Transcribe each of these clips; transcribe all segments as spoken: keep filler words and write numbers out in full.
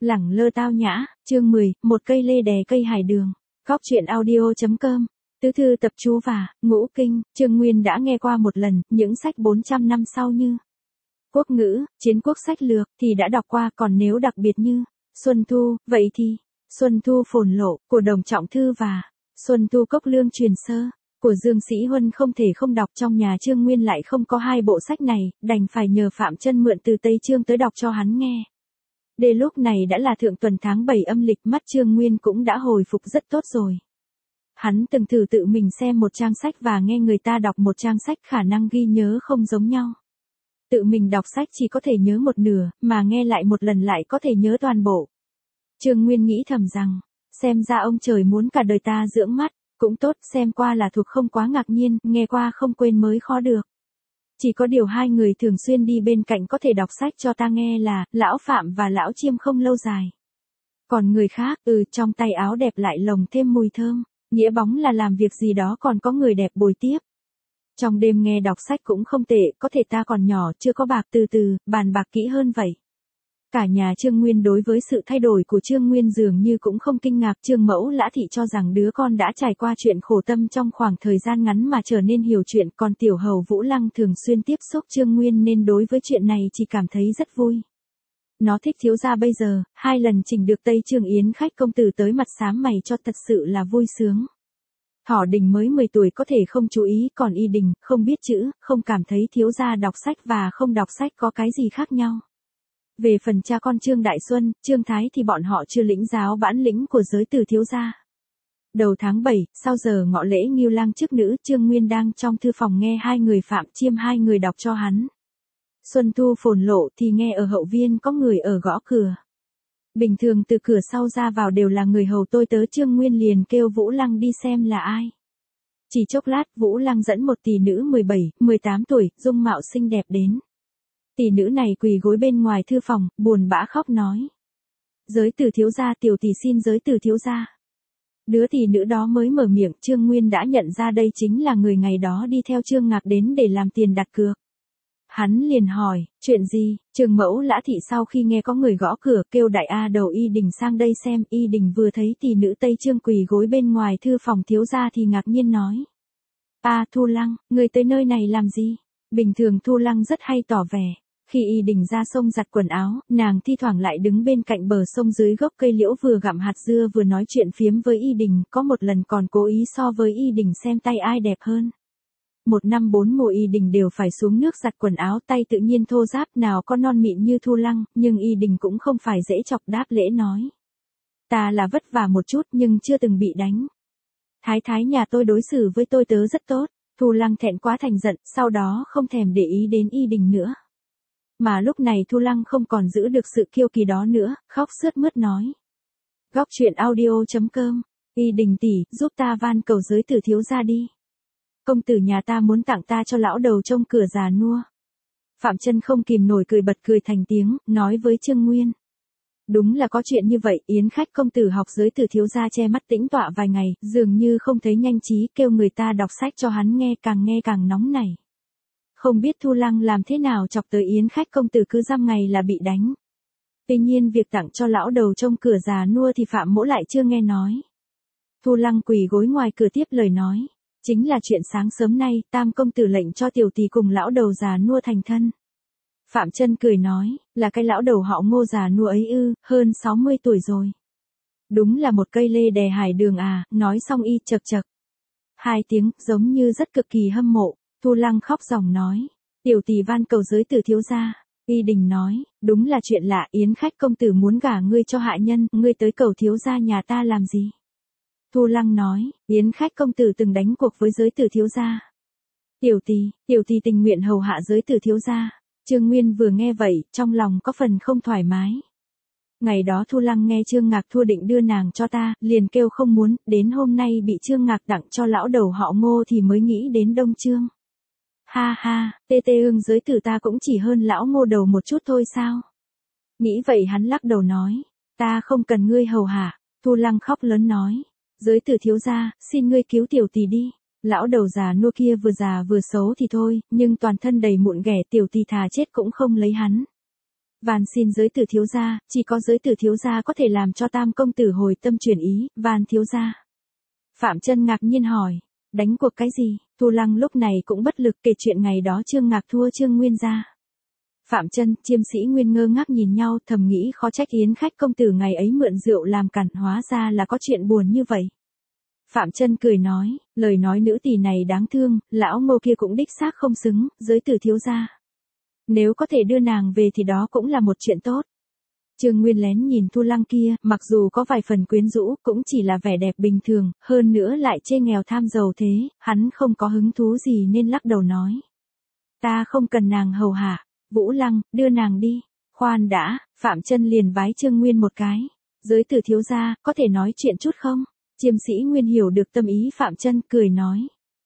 Lẳng lơ tao nhã, chương mười, một cây lê đè cây hải đường. Góc truyện audio.com. Tứ thư tập chú và ngũ kinh, Trương Nguyên đã nghe qua một lần, những sách bốn trăm năm sau như Quốc ngữ, Chiến quốc sách lược thì đã đọc qua, còn nếu đặc biệt như Xuân Thu, vậy thì Xuân Thu phồn lộ của Đồng Trọng Thư và Xuân Thu cốc lương truyền sơ của Dương Sĩ Huân không thể không đọc. Trong nhà Trương Nguyên lại không có hai bộ sách này, đành phải nhờ Phạm Chân mượn từ Tây Chương tới đọc cho hắn nghe. Để lúc này đã là thượng tuần tháng bảy âm lịch, mắt Trương Nguyên cũng đã hồi phục rất tốt rồi. Hắn từng thử tự mình xem một trang sách và nghe người ta đọc một trang sách, khả năng ghi nhớ không giống nhau. Tự mình đọc sách chỉ có thể nhớ một nửa, mà nghe lại một lần lại có thể nhớ toàn bộ. Trương Nguyên nghĩ thầm rằng, xem ra ông trời muốn cả đời ta dưỡng mắt, cũng tốt, xem qua là thuộc không quá ngạc nhiên, nghe qua không quên mới khó được. Chỉ có điều hai người thường xuyên đi bên cạnh có thể đọc sách cho ta nghe là, Lão Phạm và Lão Chiêm không lâu dài. Còn người khác, ừ, trong tay áo đẹp lại lồng thêm mùi thơm, nghĩa bóng là làm việc gì đó còn có người đẹp bồi tiếp. Trong đêm nghe đọc sách cũng không tệ, có thể ta còn nhỏ chưa có bạc, từ từ, bàn bạc kỹ hơn vậy. Cả nhà Trương Nguyên đối với sự thay đổi của Trương Nguyên dường như cũng không kinh ngạc. Trương Mẫu Lã Thị cho rằng đứa con đã trải qua chuyện khổ tâm trong khoảng thời gian ngắn mà trở nên hiểu chuyện, còn tiểu hầu Vũ Lăng thường xuyên tiếp xúc Trương Nguyên nên đối với chuyện này chỉ cảm thấy rất vui. Nó thích thiếu gia bây giờ, hai lần chỉnh được Tây Chương yến khách công tử tới mặt xám mày cho, thật sự là vui sướng. Thỏ Đình mới mười tuổi có thể không chú ý, còn Y Đình không biết chữ, không cảm thấy thiếu gia đọc sách và không đọc sách có cái gì khác nhau. Về phần cha con Trương Đại Xuân, Trương Thái thì bọn họ chưa lĩnh giáo bản lĩnh của giới tử thiếu gia. Đầu tháng bảy, sau giờ ngọ lễ Ngưu Lang chức nữ, Trương Nguyên đang trong thư phòng nghe hai người Phạm Chiêm hai người đọc cho hắn. Xuân Thu phồn lộ thì nghe ở hậu viên có người ở gõ cửa. Bình thường từ cửa sau ra vào đều là người hầu tôi tớ, Trương Nguyên liền kêu Vũ Lăng đi xem là ai. Chỉ chốc lát, Vũ Lăng dẫn một tỷ nữ mười bảy, mười tám tuổi, dung mạo xinh đẹp đến. Tỷ nữ này quỳ gối bên ngoài thư phòng, buồn bã khóc nói: "Giới tử thiếu gia, tiểu tỷ xin giới tử thiếu gia." Đứa tỷ nữ đó mới mở miệng, Trương Nguyên đã nhận ra đây chính là người ngày đó đi theo Trương Ngạc đến để làm tiền đặt cược. Hắn liền hỏi: "Chuyện gì?" Trương Mẫu Lã Thị sau khi nghe có người gõ cửa, kêu đại a đầu Y Đình sang đây xem. Y Đình vừa thấy tỷ nữ Tây Chương quỳ gối bên ngoài thư phòng thiếu gia thì ngạc nhiên nói: "A Thu Lăng, người tới nơi này làm gì?" Bình thường Thu Lăng rất hay tỏ vẻ. Khi Y Đình ra sông giặt quần áo, nàng thi thoảng lại đứng bên cạnh bờ sông dưới gốc cây liễu vừa gặm hạt dưa vừa nói chuyện phiếm với Y Đình, có một lần còn cố ý so với Y Đình xem tay ai đẹp hơn. Một năm bốn mùa Y Đình đều phải xuống nước giặt quần áo, tay tự nhiên thô ráp, nào có non mịn như Thu Lăng, nhưng Y Đình cũng không phải dễ chọc, đáp lễ nói: "Ta là vất vả một chút nhưng chưa từng bị đánh. Thái thái nhà tôi đối xử với tôi tớ rất tốt." Thu Lăng thẹn quá thành giận, sau đó không thèm để ý đến Y Đình nữa. Mà lúc này Thu Lăng không còn giữ được sự kiêu kỳ đó nữa, khóc sướt mướt nói: "Góc truyện audio.com, Y Đình tỷ, giúp ta van cầu giới tử thiếu gia đi. Công tử nhà ta muốn tặng ta cho lão đầu trông cửa già nua." Phạm Chân không kìm nổi cười bật cười thành tiếng, nói với Trương Nguyên: "Đúng là có chuyện như vậy." Yến khách công tử học giới tử thiếu gia che mắt tĩnh tọa vài ngày, dường như không thấy nhanh trí, kêu người ta đọc sách cho hắn nghe, càng nghe càng nóng nảy. Không biết Thu Lăng làm thế nào chọc tới Yến khách công tử cứ dăm ngày là bị đánh. Tuy nhiên việc tặng cho lão đầu trông cửa già nua thì Phạm Mỗ lại chưa nghe nói. Thu Lăng quỳ gối ngoài cửa tiếp lời nói: "Chính là chuyện sáng sớm nay, Tam công tử lệnh cho tiểu tỷ cùng lão đầu già nua thành thân." Phạm Chân cười nói: "Là cái lão đầu họ Ngô già nua ấy ư?" "Hơn sáu mươi tuổi rồi." "Đúng là một cây lê đè hải đường à." Nói xong y chậc chậc hai tiếng, giống như rất cực kỳ hâm mộ. Thu Lăng khóc ròng nói: "Tiểu tỷ van cầu giới tử thiếu gia." Y Đình nói: "Đúng là chuyện lạ, Yến khách công tử muốn gả ngươi cho hạ nhân, ngươi tới cầu thiếu gia nhà ta làm gì?" Thu Lăng nói: "Yến khách công tử từng đánh cuộc với giới tử thiếu gia. Tiểu tỷ, tiểu tỷ tình nguyện hầu hạ giới tử thiếu gia." Trương Nguyên vừa nghe vậy, trong lòng có phần không thoải mái. Ngày đó Thu Lăng nghe Trương Ngạc thua định đưa nàng cho ta, liền kêu không muốn, đến hôm nay bị Trương Ngạc tặng cho lão đầu họ Ngô thì mới nghĩ đến Đông Trương. Ha ha, tê tê ương, giới tử ta cũng chỉ hơn lão Ngô đầu một chút thôi sao? Nghĩ vậy hắn lắc đầu nói: "Ta không cần ngươi hầu hạ." Thu Lăng khóc lớn nói: "Giới tử thiếu gia, xin ngươi cứu tiểu tỷ đi. Lão đầu già nua kia vừa già vừa xấu thì thôi, nhưng toàn thân đầy mụn ghẻ, tiểu tỷ thà chết cũng không lấy hắn." van xin giới tử thiếu gia, chỉ có giới tử thiếu gia có thể làm cho tam công tử hồi tâm chuyển ý, van thiếu gia. Phạm Chân ngạc nhiên hỏi, đánh cuộc cái gì? Thu Lăng lúc này cũng bất lực kể chuyện ngày đó Trương Ngạc thua Trương Nguyên gia. Phạm Chân, Chiêm Sĩ Nguyên ngơ ngác nhìn nhau, thầm nghĩ khó trách yến khách công tử ngày ấy mượn rượu làm cản, hóa ra là có chuyện buồn như vậy. Phạm Chân cười nói, lời nói nữ tỳ này đáng thương, lão Ngô kia cũng đích xác không xứng, giới tử thiếu gia. Nếu có thể đưa nàng về thì đó cũng là một chuyện tốt. Trương Nguyên lén nhìn Thu Lăng kia, mặc dù có vài phần quyến rũ, cũng chỉ là vẻ đẹp bình thường, hơn nữa lại chê nghèo tham giàu thế, hắn không có hứng thú gì nên lắc đầu nói. Ta không cần nàng hầu hạ, Vũ Lăng, đưa nàng đi. Khoan đã, Phạm Chân liền vái Trương Nguyên một cái. Giới tử thiếu gia, có thể nói chuyện chút không? Chiêm Sĩ Nguyên hiểu được tâm ý Phạm Chân, cười nói.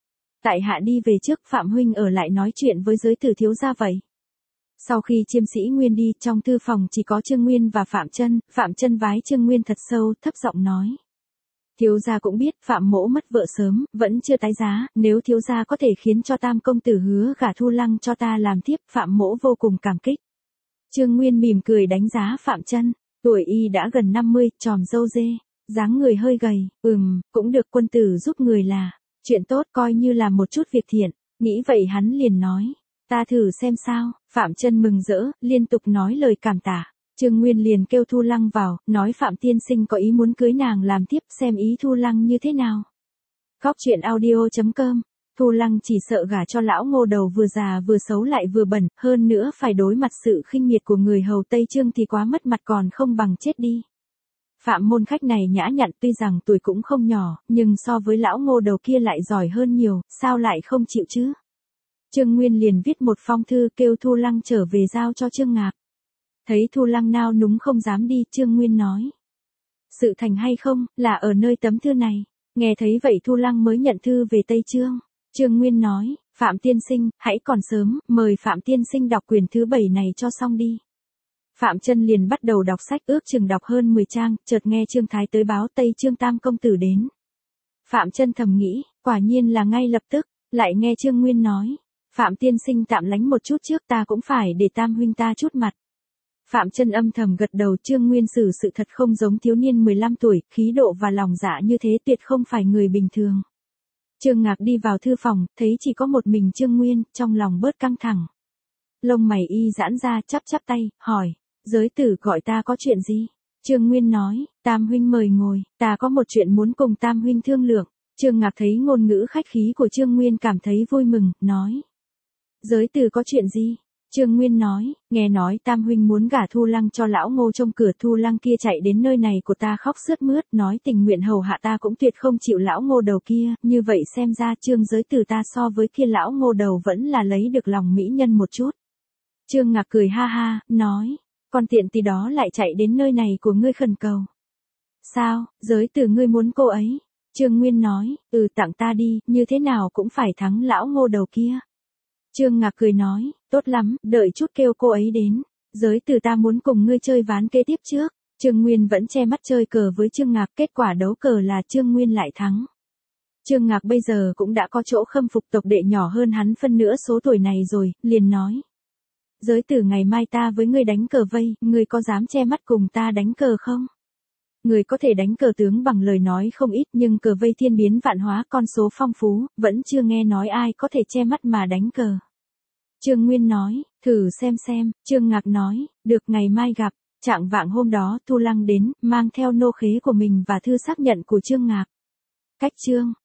Tại hạ đi về trước, Phạm huynh ở lại nói chuyện với giới tử thiếu gia vậy. Sau khi Chiêm Sĩ Nguyên đi, trong thư phòng chỉ có Trương Nguyên và Phạm Chân, Phạm Chân vái Trương Nguyên thật sâu, thấp giọng nói. Thiếu gia cũng biết Phạm mỗ mất vợ sớm, vẫn chưa tái giá, nếu thiếu gia có thể khiến cho tam công tử hứa gả Thu Lăng cho ta làm tiếp, Phạm mỗ vô cùng cảm kích. Trương Nguyên mỉm cười đánh giá Phạm Chân, tuổi y đã gần năm mươi, tròm râu dê, dáng người hơi gầy, ừm, cũng được quân tử giúp người là, chuyện tốt coi như là một chút việc thiện, nghĩ vậy hắn liền nói. Ta thử xem sao, Phạm Chân mừng rỡ, liên tục nói lời cảm tạ. Trương Nguyên liền kêu Thu Lăng vào, nói Phạm tiên sinh có ý muốn cưới nàng làm tiếp, xem ý Thu Lăng như thế nào. Góc truyện audio chấm com, Thu Lăng chỉ sợ gả cho lão Ngô đầu vừa già vừa xấu lại vừa bẩn, hơn nữa phải đối mặt sự khinh miệt của người hầu Tây Trương thì quá mất mặt còn không bằng chết đi. Phạm môn khách này nhã nhặn, tuy rằng tuổi cũng không nhỏ, nhưng so với lão Ngô đầu kia lại giỏi hơn nhiều, sao lại không chịu chứ? Trương Nguyên liền viết một phong thư kêu Thu Lăng trở về giao cho Trương Ngạc. Thấy Thu Lăng nao núng không dám đi, Trương Nguyên nói. Sự thành hay không, là ở nơi tấm thư này. Nghe thấy vậy Thu Lăng mới nhận thư về Tây Trương. Trương Nguyên nói, Phạm tiên sinh, hãy còn sớm, mời Phạm tiên sinh đọc quyển thứ bảy này cho xong đi. Phạm Chân liền bắt đầu đọc sách, ước chừng đọc hơn mười trang, chợt nghe Trương Thái tới báo Tây Trương tam công tử đến. Phạm Chân thầm nghĩ, quả nhiên là ngay lập tức, lại nghe Trương Nguyên nói. Phạm tiên sinh tạm lánh một chút trước, ta cũng phải để tam huynh ta chút mặt. Phạm Chân âm thầm gật đầu, Trương Nguyên xử sự thật không giống thiếu niên mười lăm tuổi, khí độ và lòng dạ như thế tuyệt không phải người bình thường. Trương Ngạc đi vào thư phòng, thấy chỉ có một mình Trương Nguyên, trong lòng bớt căng thẳng. Lông mày y giãn ra, chắp chắp tay, hỏi, giới tử gọi ta có chuyện gì? Trương Nguyên nói, tam huynh mời ngồi, ta có một chuyện muốn cùng tam huynh thương lượng. Trương Ngạc thấy ngôn ngữ khách khí của Trương Nguyên cảm thấy vui mừng, nói. Giới tử có chuyện gì? Trương Nguyên nói, nghe nói tam huynh muốn gả Thu Lăng cho lão Ngô trông cửa, Thu Lăng kia chạy đến nơi này của ta khóc sướt mướt, nói tình nguyện hầu hạ ta cũng tuyệt không chịu lão Ngô đầu kia, như vậy xem ra Trương giới tử ta so với kia lão Ngô đầu vẫn là lấy được lòng mỹ nhân một chút. Trương Ngạc cười ha ha, nói, con tiện tì đó lại chạy đến nơi này của ngươi khẩn cầu. Sao, giới tử ngươi muốn cô ấy? Trương Nguyên nói, ừ tặng ta đi, như thế nào cũng phải thắng lão Ngô đầu kia. Trương Ngạc cười nói, tốt lắm, đợi chút kêu cô ấy đến. Giới tử ta muốn cùng ngươi chơi ván kế tiếp trước. Trương Nguyên vẫn che mắt chơi cờ với Trương Ngạc, kết quả đấu cờ là Trương Nguyên lại thắng. Trương Ngạc bây giờ cũng đã có chỗ khâm phục tộc đệ nhỏ hơn hắn phân nửa số tuổi này rồi, liền nói. Giới tử ngày mai ta với ngươi đánh cờ vây, ngươi có dám che mắt cùng ta đánh cờ không? Người có thể đánh cờ tướng bằng lời nói không ít, nhưng cờ vây thiên biến vạn hóa, con số phong phú, vẫn chưa nghe nói ai có thể che mắt mà đánh cờ. Trương Nguyên nói, thử xem xem. Trương Ngạc nói, được, ngày mai gặp. Trạng vạng hôm đó Thu Lăng đến, mang theo nô khế của mình và thư xác nhận của Trương Ngạc. Cách chương